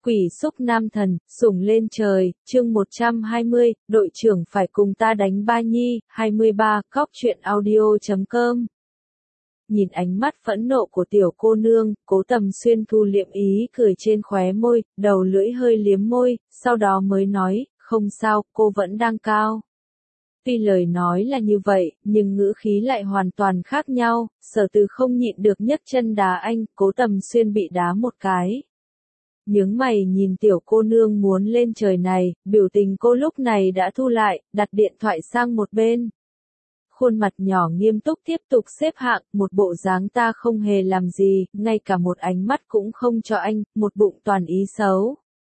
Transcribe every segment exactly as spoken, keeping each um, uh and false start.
Quỷ xúc nam thần, sủng lên trời, chương một trăm hai mươi, đội trưởng phải cùng ta đánh ba nhi, hai mươi ba, cóc truyện audio chấm com. Nhìn ánh mắt phẫn nộ của tiểu cô nương, Cố Tầm Xuyên thu liệm ý cười trên khóe môi, đầu lưỡi hơi liếm môi, sau đó mới nói, không sao, cô vẫn đang cao. Tuy lời nói là như vậy, nhưng ngữ khí lại hoàn toàn khác nhau, Sở Từ không nhịn được nhấc chân đá anh, Cố Tầm Xuyên bị đá một cái. Nhướng mày nhìn tiểu cô nương muốn lên trời này, biểu tình cô lúc này đã thu lại, đặt điện thoại sang một bên. Khuôn mặt nhỏ nghiêm túc tiếp tục xếp hạng, một bộ dáng ta không hề làm gì, ngay cả một ánh mắt cũng không cho anh, một bụng toàn ý xấu.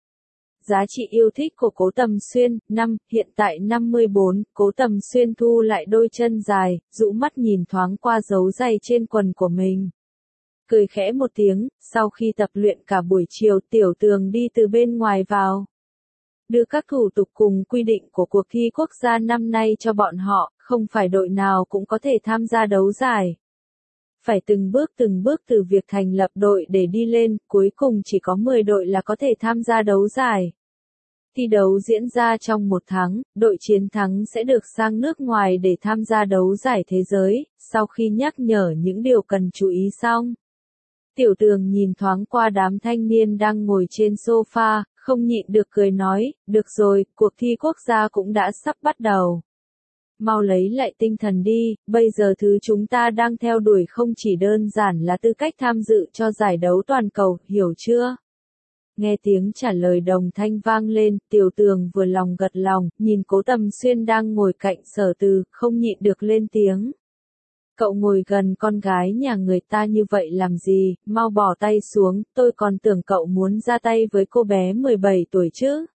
Giá trị yêu thích của Cố Tầm Xuyên, năm, hiện tại năm mươi bốn, Cố Tầm Xuyên thu lại đôi chân dài, rũ mắt nhìn thoáng qua dấu giày trên quần của mình. Cười khẽ một tiếng, sau khi tập luyện cả buổi chiều Tiểu Tường đi từ bên ngoài vào. Đưa các thủ tục cùng quy định của cuộc thi quốc gia năm nay cho bọn họ, không phải đội nào cũng có thể tham gia đấu giải. Phải từng bước từng bước từ việc thành lập đội để đi lên, cuối cùng chỉ có mười đội là có thể tham gia đấu giải. Thi đấu diễn ra trong một tháng, đội chiến thắng sẽ được sang nước ngoài để tham gia đấu giải thế giới, sau khi nhắc nhở những điều cần chú ý xong. Tiểu Tường nhìn thoáng qua đám thanh niên đang ngồi trên sofa, không nhịn được cười nói, được rồi, cuộc thi quốc gia cũng đã sắp bắt đầu. Mau lấy lại tinh thần đi, bây giờ thứ chúng ta đang theo đuổi không chỉ đơn giản là tư cách tham dự cho giải đấu toàn cầu, hiểu chưa? Nghe tiếng trả lời đồng thanh vang lên, Tiểu Tường vừa lòng gật lòng, nhìn Cố Tầm Xuyên đang ngồi cạnh Sở Từ, không nhịn được lên tiếng. Cậu ngồi gần con gái nhà người ta như vậy làm gì, mau bỏ tay xuống, tôi còn tưởng cậu muốn ra tay với cô bé mười bảy tuổi chứ.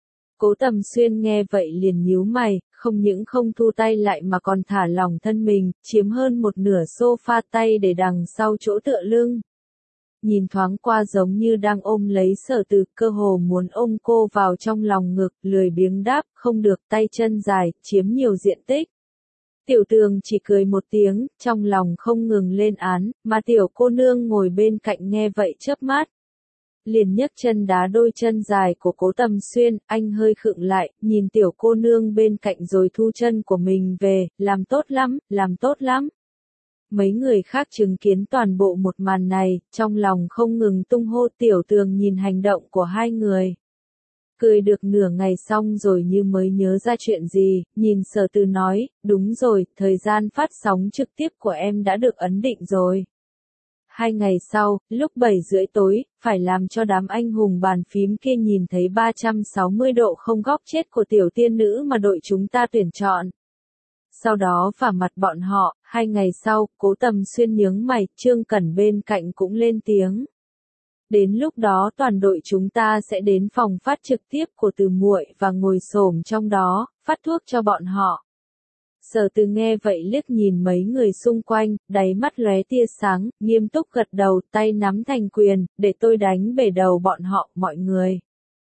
Cố Tầm Xuyên nghe vậy liền nhíu mày, không những không thu tay lại mà còn thả lỏng thân mình, chiếm hơn một nửa sofa tay để đằng sau chỗ tựa lưng. Nhìn thoáng qua giống như đang ôm lấy Sở Từ, cơ hồ muốn ôm cô vào trong lòng ngực, lười biếng đáp, không được, tay chân dài, chiếm nhiều diện tích. Tiểu Tường chỉ cười một tiếng, trong lòng không ngừng lên án, mà tiểu cô nương ngồi bên cạnh nghe vậy chớp mắt. Liền nhấc chân đá đôi chân dài của Cố Tầm Xuyên, anh hơi khựng lại, nhìn tiểu cô nương bên cạnh rồi thu chân của mình về, làm tốt lắm, làm tốt lắm. Mấy người khác chứng kiến toàn bộ một màn này, trong lòng không ngừng tung hô. Tiểu Tường nhìn hành động của hai người. Cười được nửa ngày xong rồi như mới nhớ ra chuyện gì, nhìn Sở Từ nói, đúng rồi, thời gian phát sóng trực tiếp của em đã được ấn định rồi. Hai ngày sau, lúc bảy rưỡi tối, phải làm cho đám anh hùng bàn phím kia nhìn thấy ba trăm sáu mươi độ không góc chết của tiểu tiên nữ mà đội chúng ta tuyển chọn. Sau đó vả mặt bọn họ, hai ngày sau, Cố Tầm Xuyên nhướng mày, Trương Cẩn bên cạnh cũng lên tiếng. Đến lúc đó toàn đội chúng ta sẽ đến phòng phát trực tiếp của Từ muội và ngồi xổm trong đó, phát thuốc cho bọn họ. Sở Từ nghe vậy liếc nhìn mấy người xung quanh, đáy mắt lóe tia sáng, nghiêm túc gật đầu, tay nắm thành quyền, để tôi đánh bể đầu bọn họ, mọi người.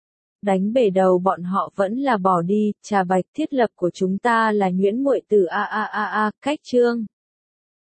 Đánh bể đầu bọn họ vẫn là bỏ đi, Trà Bạch, thiết lập của chúng ta là nhuyễn muội tử a a a a, cách chương.